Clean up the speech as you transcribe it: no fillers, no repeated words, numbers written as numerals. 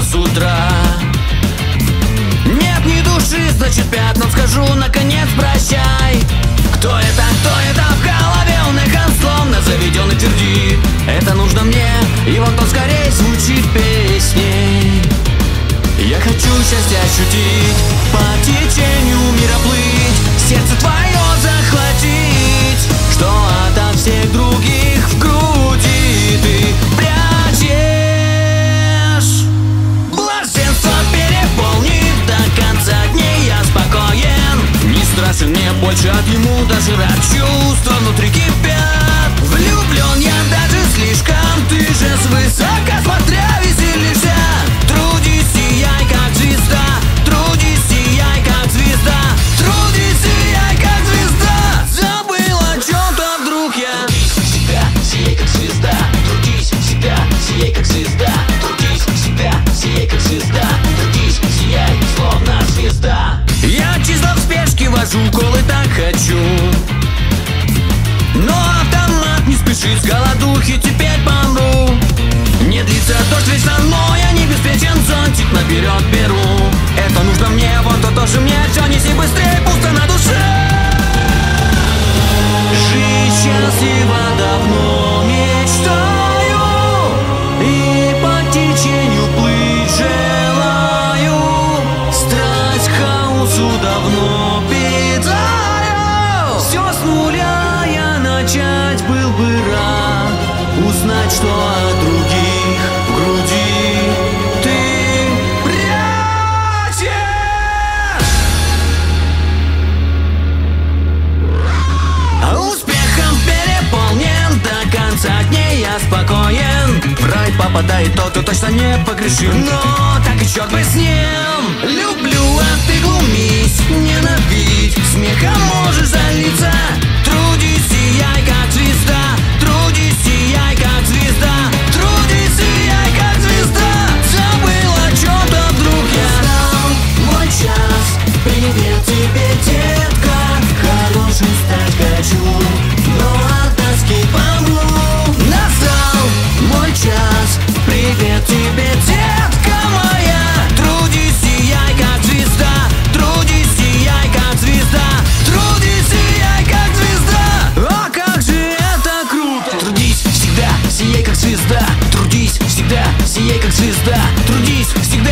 с утра. Нет ни души, значит пятнам скажу наконец прощай. Кто это в голове он эхом словно заведенный твердит: это нужно мне, и вон то скорее звучит песней. Я хочу счастье ощутить, по течению мира плыть, сердце твое захватить, что ото всех других в груди ты прячешь. Блаженство переполнит, до конца дней я спокоен. Не страшен мне больше от ему даже рад, чувства внутри кипят. Влюблен я даже слишком, ты же свысока смотря веселишься. Трудись, сияй как звезда, трудись, сияй как звезда, трудись, сияй как звезда. Забыл о чем-то вдруг я. Трудись всегда, сияй как звезда, трудись всегда, сияй как звезда, трудись всегда, сияй как звезда, трудись, сияй словно звезда. Я чисто в спешке вожу колы, так хочу, но автомат не спешит с голодухи, теперь помру. Не длится дождь вечно, но я не беспечен, зонтик наперед беру. Это нужно мне, вон то тоже мне, все неси быстрее, пусто на душе. Жить счастливо давно мечтаю, и по течению плыть желаю. Страсть к хаосу давно питаю. Все с нуля я начать был бы рад, узнать, что от других в груди ты прячешь. Успехом переполнен, до конца дней я спокоен. В рай попадает тот, кто точно не погрешил, но так и черт бы с ним. Люблю, а ты глумись, ненавидь, смехом можешь залиться. Трудись, сияй как звезда, трудись, сияй как звезда, трудись, сияй как звезда. Забыл о чем-то вдруг я. Настал мой час, привет тебе, детка, хорошим стать хочу, но от тоски помру. Настал мой час, Привет тебе, детка моя. Трудись, сияй как звезда, трудись, сияй как звезда, трудись, сияй как звезда. О, как же это круто! трудись всегда, сияй как звезда, трудись всегда, сияй как звезда, трудись всегда,